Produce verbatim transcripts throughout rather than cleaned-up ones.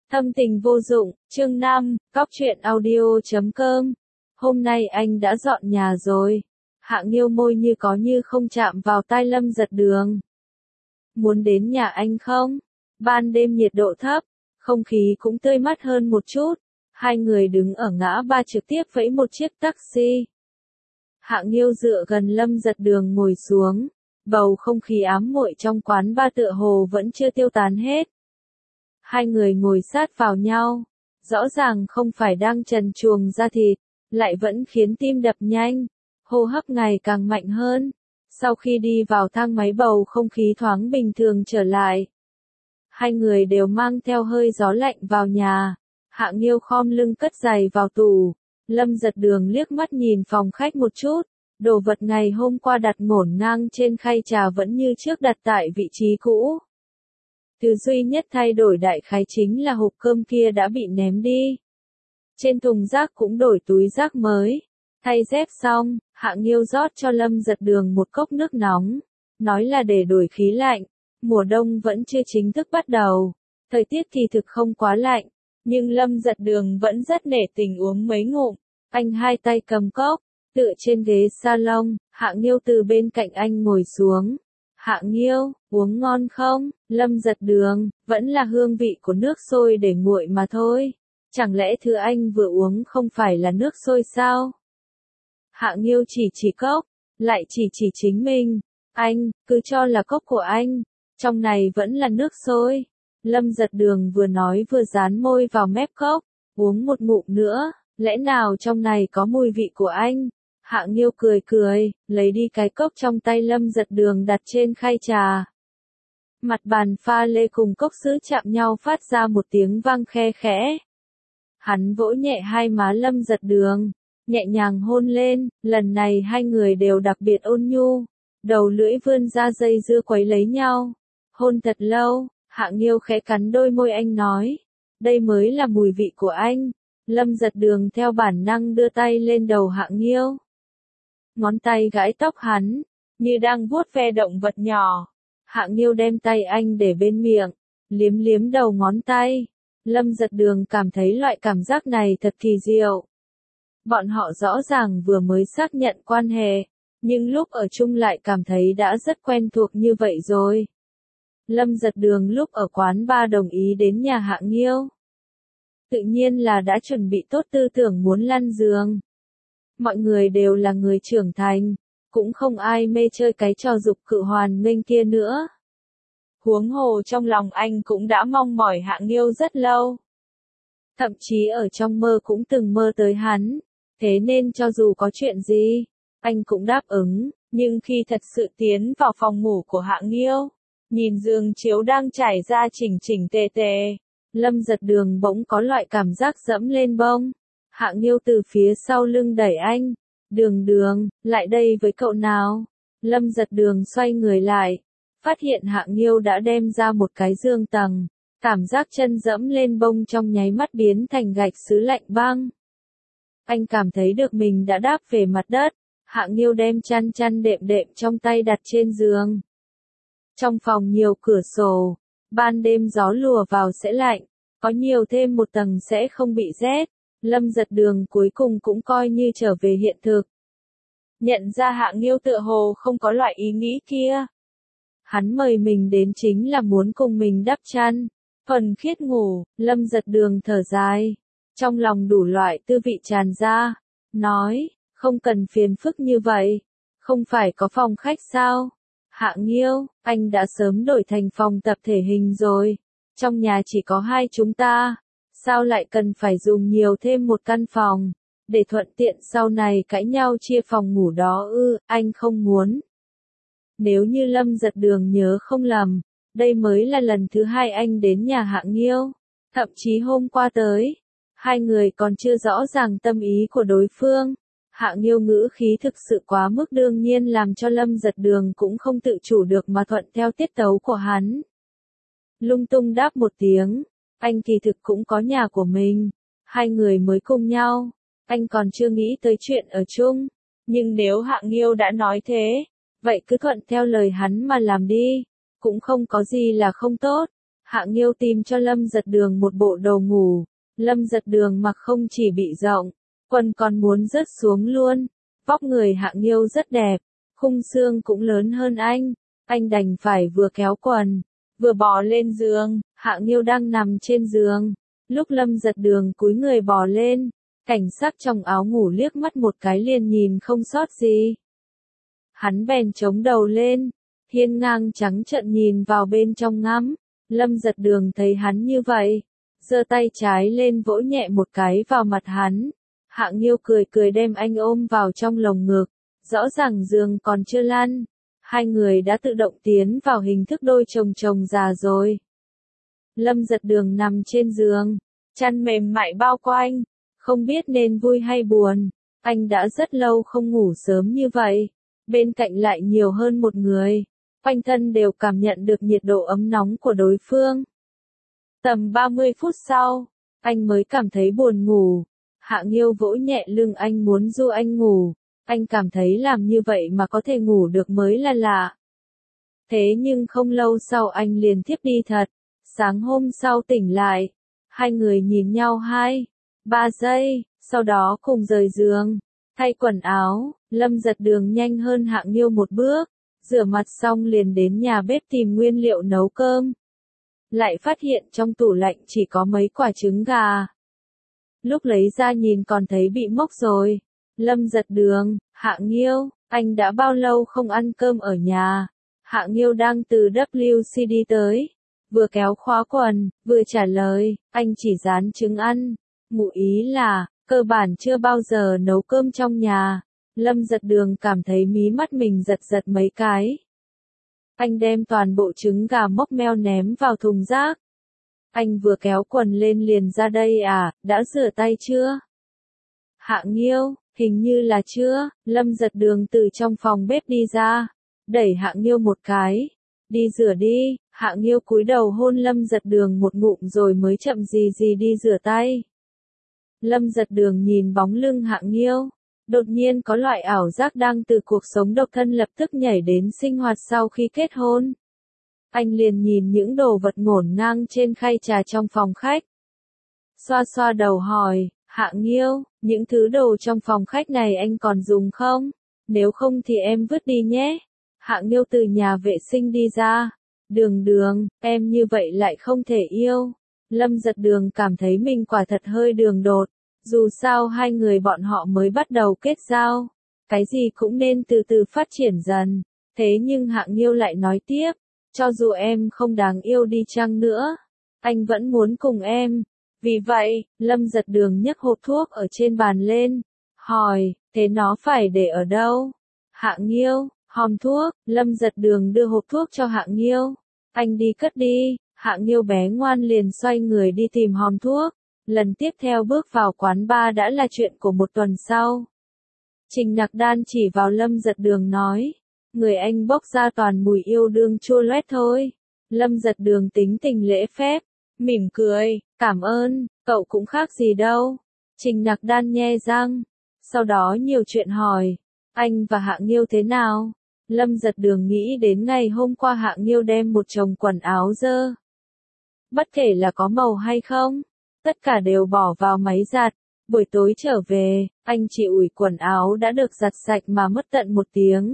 Thâm tình vô dụng, chương năm, cóc truyện audio chấm com. Hôm nay anh đã dọn nhà rồi. Hạ Nghiêu môi như có như không chạm vào tai Lâm Giật Đường. Muốn đến nhà anh không? Ban đêm nhiệt độ thấp, không khí cũng tươi mát hơn một chút. Hai người đứng ở ngã ba trực tiếp vẫy một chiếc taxi. Hạ Nghiêu dựa gần Lâm Giật Đường ngồi xuống. Bầu không khí ám muội trong quán ba tựa hồ vẫn chưa tiêu tán hết. Hai người ngồi sát vào nhau, rõ ràng không phải đang trần truồng da thịt, lại vẫn khiến tim đập nhanh, hô hấp ngày càng mạnh hơn. Sau khi đi vào thang máy bầu không khí thoáng bình thường trở lại. Hai người đều mang theo hơi gió lạnh vào nhà. Hạ Nghiêu khom lưng cất giày vào tủ. Lâm Giật Đường liếc mắt nhìn phòng khách một chút. Đồ vật ngày hôm qua đặt ngổn ngang trên khay trà vẫn như trước đặt tại vị trí cũ. Thứ duy nhất thay đổi đại khái chính là hộp cơm kia đã bị ném đi. Trên thùng rác cũng đổi túi rác mới. Thay dép xong, Hạ Nghiêu rót cho Lâm Giật Đường một cốc nước nóng. Nói là để đổi khí lạnh. Mùa đông vẫn chưa chính thức bắt đầu. Thời tiết thì thực không quá lạnh. Nhưng Lâm Giật Đường vẫn rất nể tình uống mấy ngụm. Anh hai tay cầm cốc, tựa trên ghế salon. Hạ Nghiêu từ bên cạnh anh ngồi xuống. Hạ Nghiêu, uống ngon không? Lâm Giật Đường, vẫn là hương vị của nước sôi để nguội mà thôi. Chẳng lẽ thứ anh vừa uống không phải là nước sôi sao? Hạ Nghiêu chỉ chỉ cốc, lại chỉ chỉ chính mình. Anh, cứ cho là cốc của anh. Trong này vẫn là nước sôi. Lâm Giật Đường vừa nói vừa dán môi vào mép cốc. Uống một ngụm nữa, lẽ nào trong này có mùi vị của anh? Hạ Nghiêu cười cười, lấy đi cái cốc trong tay Lâm Giật Đường đặt trên khay trà. Mặt bàn pha lê cùng cốc sứ chạm nhau phát ra một tiếng vang khe khẽ. Hắn vỗ nhẹ hai má Lâm Giật Đường, nhẹ nhàng hôn lên, lần này hai người đều đặc biệt ôn nhu. Đầu lưỡi vươn ra dây dưa quấy lấy nhau. Hôn thật lâu, Hạ Nghiêu khẽ cắn đôi môi anh nói. Đây mới là mùi vị của anh. Lâm Giật Đường theo bản năng đưa tay lên đầu Hạ Nghiêu. Ngón tay gãi tóc hắn, như đang vuốt ve động vật nhỏ. Hạ Nghiêu đem tay anh để bên miệng, liếm liếm đầu ngón tay. Lâm Giật Đường cảm thấy loại cảm giác này thật kỳ diệu. Bọn họ rõ ràng vừa mới xác nhận quan hệ, nhưng lúc ở chung lại cảm thấy đã rất quen thuộc như vậy rồi. Lâm Giật Đường lúc ở quán bar đồng ý đến nhà Hạ Nghiêu. Tự nhiên là đã chuẩn bị tốt tư tưởng muốn lăn giường. Mọi người đều là người trưởng thành, cũng không ai mê chơi cái trò dục cự hoàn nghênh kia nữa. Huống hồ trong lòng anh cũng đã mong mỏi Hạ Nghiêu rất lâu. Thậm chí ở trong mơ cũng từng mơ tới hắn, thế nên cho dù có chuyện gì, anh cũng đáp ứng, nhưng khi thật sự tiến vào phòng ngủ của Hạ Nghiêu, nhìn giường chiếu đang trải ra chỉnh chỉnh tề tề, Lâm Giật Đường bỗng có loại cảm giác dẫm lên bông. Hạ Nghiêu từ phía sau lưng đẩy anh. Đường Đường, lại đây với cậu nào. Lâm Giật Đường xoay người lại. Phát hiện Hạ Nghiêu đã đem ra một cái giường tầng. Cảm giác chân dẫm lên bông trong nháy mắt biến thành gạch sứ lạnh băng. Anh cảm thấy được mình đã đáp về mặt đất. Hạ Nghiêu đem chăn chăn đệm đệm trong tay đặt trên giường. Trong phòng nhiều cửa sổ. Ban đêm gió lùa vào sẽ lạnh. Có nhiều thêm một tầng sẽ không bị rét. Lâm Giật Đường cuối cùng cũng coi như trở về hiện thực. Nhận ra Hạ Nghiêu tựa hồ không có loại ý nghĩ kia. Hắn mời mình đến chính là muốn cùng mình đắp chăn. Thuần khiết ngủ, Lâm Giật Đường thở dài. Trong lòng đủ loại tư vị tràn ra. Nói, không cần phiền phức như vậy. Không phải có phòng khách sao? Hạ Nghiêu, anh đã sớm đổi thành phòng tập thể hình rồi. Trong nhà chỉ có hai chúng ta. Sao lại cần phải dùng nhiều thêm một căn phòng, để thuận tiện sau này cãi nhau chia phòng ngủ đó ư, anh không muốn. Nếu như Lâm Giật Đường nhớ không lầm, đây mới là lần thứ hai anh đến nhà Hạ Nghiêu, thậm chí hôm qua tới, hai người còn chưa rõ ràng tâm ý của đối phương. Hạ Nghiêu ngữ khí thực sự quá mức đương nhiên làm cho Lâm Giật Đường cũng không tự chủ được mà thuận theo tiết tấu của hắn. Lung tung đáp một tiếng. Anh kỳ thực cũng có nhà của mình, hai người mới cùng nhau, anh còn chưa nghĩ tới chuyện ở chung, nhưng nếu Hạ Nghiêu đã nói thế, vậy cứ thuận theo lời hắn mà làm đi, cũng không có gì là không tốt. Hạ Nghiêu tìm cho Lâm Giật Đường một bộ đồ ngủ. Lâm Giật Đường mặc không chỉ bị rộng, quần còn muốn rớt xuống luôn. Vóc người Hạ Nghiêu rất đẹp, khung xương cũng lớn hơn anh. Anh đành phải vừa kéo quần, vừa bò lên giường. Hạ Nghiêu đang nằm trên giường. Lúc Lâm Giật Đường cúi người bò lên, cảnh sắc trong áo ngủ liếc mắt một cái liền nhìn không sót gì. Hắn bèn chống đầu lên, hiên ngang trắng trợn nhìn vào bên trong ngắm. Lâm Giật Đường thấy hắn như vậy, giơ tay trái lên vỗ nhẹ một cái vào mặt hắn. Hạ Nghiêu cười cười đem anh ôm vào trong lồng ngực. Rõ ràng giường còn chưa lăn, hai người đã tự động tiến vào hình thức đôi chồng chồng già rồi. Lâm Giật Đường nằm trên giường, chăn mềm mại bao quanh, không biết nên vui hay buồn. Anh đã rất lâu không ngủ sớm như vậy, bên cạnh lại nhiều hơn một người, quanh thân đều cảm nhận được nhiệt độ ấm nóng của đối phương. Tầm ba mươi phút sau, anh mới cảm thấy buồn ngủ. Hạ Nghiêu vỗ nhẹ lưng anh muốn du anh ngủ. Anh cảm thấy làm như vậy mà có thể ngủ được mới là lạ. Thế nhưng không lâu sau anh liền thiếp đi thật. Sáng hôm sau tỉnh lại, hai người nhìn nhau hai, ba giây, sau đó cùng rời giường, thay quần áo. Lâm Giật Đường nhanh hơn Hạ Nghiêu một bước, rửa mặt xong liền đến nhà bếp tìm nguyên liệu nấu cơm. Lại phát hiện trong tủ lạnh chỉ có mấy quả trứng gà. Lúc lấy ra nhìn còn thấy bị mốc rồi. Lâm Giật Đường, Hạ Nghiêu, anh đã bao lâu không ăn cơm ở nhà? Hạ Nghiêu đang từ W C đi tới, vừa kéo khóa quần, vừa trả lời, anh chỉ rán trứng ăn. Ngụ ý là, cơ bản chưa bao giờ nấu cơm trong nhà. Lâm Giật Đường cảm thấy mí mắt mình giật giật mấy cái. Anh đem toàn bộ trứng gà mốc meo ném vào thùng rác. Anh vừa kéo quần lên liền ra đây à, đã rửa tay chưa? Hạ Nghiêu, hình như là chưa. Lâm Giật Đường từ trong phòng bếp đi ra, đẩy Hạ Nghiêu một cái. Đi rửa đi. Hạ Nghiêu cúi đầu hôn Lâm Giật Đường một ngụm rồi mới chậm gì gì đi rửa tay. Lâm Giật Đường nhìn bóng lưng Hạ Nghiêu, đột nhiên có loại ảo giác đang từ cuộc sống độc thân lập tức nhảy đến sinh hoạt sau khi kết hôn. Anh liền nhìn những đồ vật ngổn ngang trên khay trà trong phòng khách. Xoa xoa đầu hỏi, Hạ Nghiêu, những thứ đồ trong phòng khách này anh còn dùng không? Nếu không thì em vứt đi nhé. Hạ Nghiêu từ nhà vệ sinh đi ra. Đường Đường, em như vậy lại không thể yêu. Lâm Giật Đường cảm thấy mình quả thật hơi đường đột. Dù sao hai người bọn họ mới bắt đầu kết giao. Cái gì cũng nên từ từ phát triển dần. Thế nhưng Hạ Nghiêu lại nói tiếp. Cho dù em không đáng yêu đi chăng nữa, anh vẫn muốn cùng em. Vì vậy, Lâm Giật Đường nhấc hộp thuốc ở trên bàn lên, hỏi, thế nó phải để ở đâu? Hạ Nghiêu, hòm thuốc. Lâm Giật Đường đưa hộp thuốc cho Hạ Nghiêu. Anh đi cất đi. Hạ Nghiêu bé ngoan liền xoay người đi tìm hòm thuốc. Lần tiếp theo bước vào quán bar đã là chuyện của một tuần sau. Trình Nặc Đan chỉ vào Lâm Giật Đường nói, người anh bốc ra toàn mùi yêu đương chua loét thôi. Lâm Giật Đường tính tình lễ phép, mỉm cười, cảm ơn, cậu cũng khác gì đâu. Trình Nặc Đan nhe răng, sau đó nhiều chuyện hỏi, anh và Hạ Nghiêu thế nào? Lâm Giật Đường nghĩ đến ngày hôm qua Hạ Nghiêu đem một chồng quần áo dơ. Bất kể là có màu hay không, tất cả đều bỏ vào máy giặt. Buổi tối trở về, anh chỉ ủi quần áo đã được giặt sạch mà mất tận một tiếng.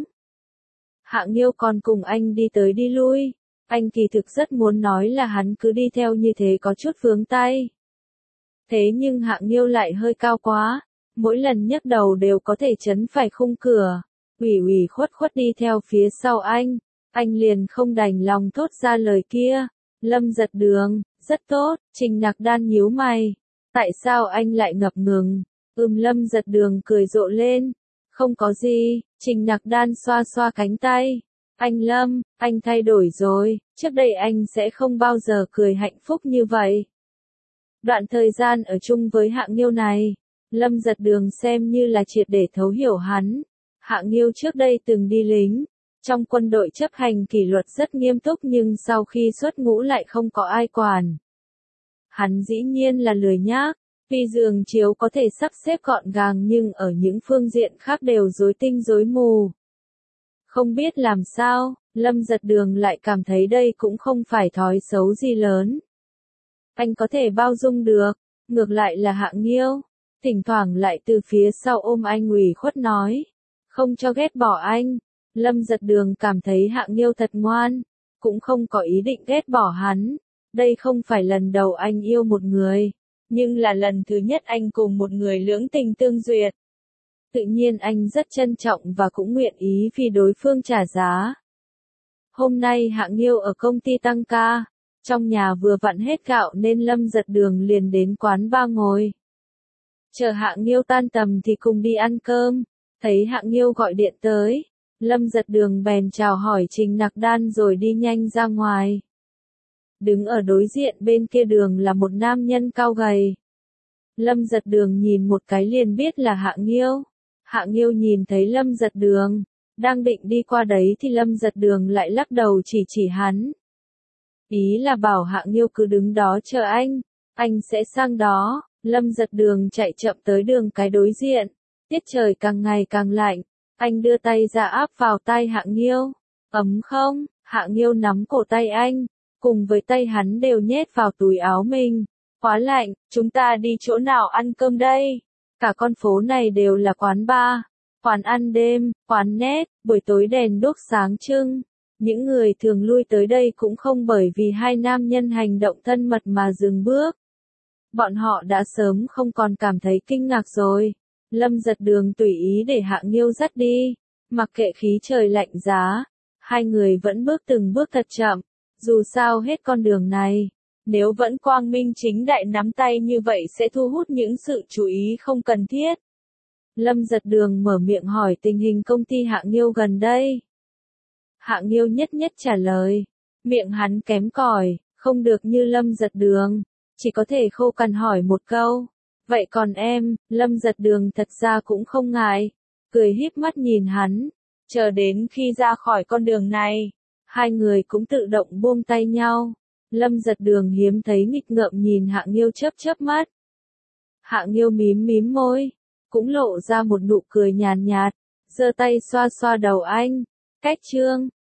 Hạ Nghiêu còn cùng anh đi tới đi lui. Anh kỳ thực rất muốn nói là hắn cứ đi theo như thế có chút vướng tay. Thế nhưng Hạ Nghiêu lại hơi cao quá. Mỗi lần nhấc đầu đều có thể chấn phải khung cửa. Ủy ủy khuất khuất đi theo phía sau anh. Anh liền không đành lòng thốt ra lời kia. Lâm Giật Đường, rất tốt. Trình Nặc Đan nhíu mày. Tại sao anh lại ngập ngừng? Ừm Lâm Giật Đường cười rộ lên. Không có gì. Trình Nặc Đan xoa xoa cánh tay. Anh Lâm, anh thay đổi rồi. Trước đây anh sẽ không bao giờ cười hạnh phúc như vậy. Đoạn thời gian ở chung với Hạ Nghiêu này, Lâm Giật Đường xem như là triệt để thấu hiểu hắn. Hạ Nghiêu trước đây từng đi lính. Trong quân đội chấp hành kỷ luật rất nghiêm túc nhưng sau khi xuất ngũ lại không có ai quản. Hắn dĩ nhiên là lười nhác, vì giường chiếu có thể sắp xếp gọn gàng nhưng ở những phương diện khác đều rối tinh rối mù. Không biết làm sao, Lâm Giật Đường lại cảm thấy đây cũng không phải thói xấu gì lớn. Anh có thể bao dung được, ngược lại là Hạng Nghiêu, thỉnh thoảng lại từ phía sau ôm anh ủy khuất nói, không cho ghét bỏ anh. Lâm Giật Đường cảm thấy Hạng Nghiêu thật ngoan, cũng không có ý định ghét bỏ hắn. Đây không phải lần đầu anh yêu một người, nhưng là lần thứ nhất anh cùng một người lưỡng tình tương duyệt. Tự nhiên anh rất trân trọng và cũng nguyện ý vì đối phương trả giá. Hôm nay Hạng Nghiêu ở công ty tăng ca, trong nhà vừa vặn hết gạo nên Lâm Giật Đường liền đến quán bar ngồi. Chờ Hạng Nghiêu tan tầm thì cùng đi ăn cơm, thấy Hạng Nghiêu gọi điện tới, Lâm Giật Đường bèn chào hỏi Trình Nặc Đan rồi đi nhanh ra ngoài. Đứng ở đối diện bên kia đường là một nam nhân cao gầy. Lâm Giật Đường nhìn một cái liền biết là Hạng Nghiêu. Hạng Nghiêu nhìn thấy Lâm Giật Đường, đang định đi qua đấy thì Lâm Giật Đường lại lắc đầu chỉ chỉ hắn. Ý là bảo Hạng Nghiêu cứ đứng đó chờ anh, anh sẽ sang đó. Lâm Giật Đường chạy chậm tới đường cái đối diện. Tiết trời càng ngày càng lạnh, anh đưa tay ra áp vào tay Hạng Nghiêu. Ấm không? Hạng Nghiêu nắm cổ tay anh, cùng với tay hắn đều nhét vào túi áo mình. Quá lạnh, chúng ta đi chỗ nào ăn cơm đây? Cả con phố này đều là quán bar, quán ăn đêm, quán net, buổi tối đèn đuốc sáng trưng. Những người thường lui tới đây cũng không bởi vì hai nam nhân hành động thân mật mà dừng bước. Bọn họ đã sớm không còn cảm thấy kinh ngạc rồi. Lâm Giật Đường tùy ý để Hạng Nghiêu dắt đi, mặc kệ khí trời lạnh giá, hai người vẫn bước từng bước thật chậm. Dù sao hết con đường này, nếu vẫn quang minh chính đại nắm tay như vậy sẽ thu hút những sự chú ý không cần thiết. Lâm Giật Đường mở miệng hỏi tình hình công ty Hạng Nghiêu gần đây. Hạng Nghiêu nhất nhất trả lời, miệng hắn kém cỏi, không được như Lâm Giật Đường, chỉ có thể khô cằn hỏi một câu. Vậy còn em? Lâm Giật Đường thật ra cũng không ngại, cười híp mắt nhìn hắn, chờ đến khi ra khỏi con đường này, hai người cũng tự động buông tay nhau. Lâm Giật Đường hiếm thấy nghịch ngợm nhìn Hạng Nghiêu chớp chớp mắt. Hạng Nghiêu mím mím môi, cũng lộ ra một nụ cười nhàn nhạt, giơ tay xoa xoa đầu anh. Cách chương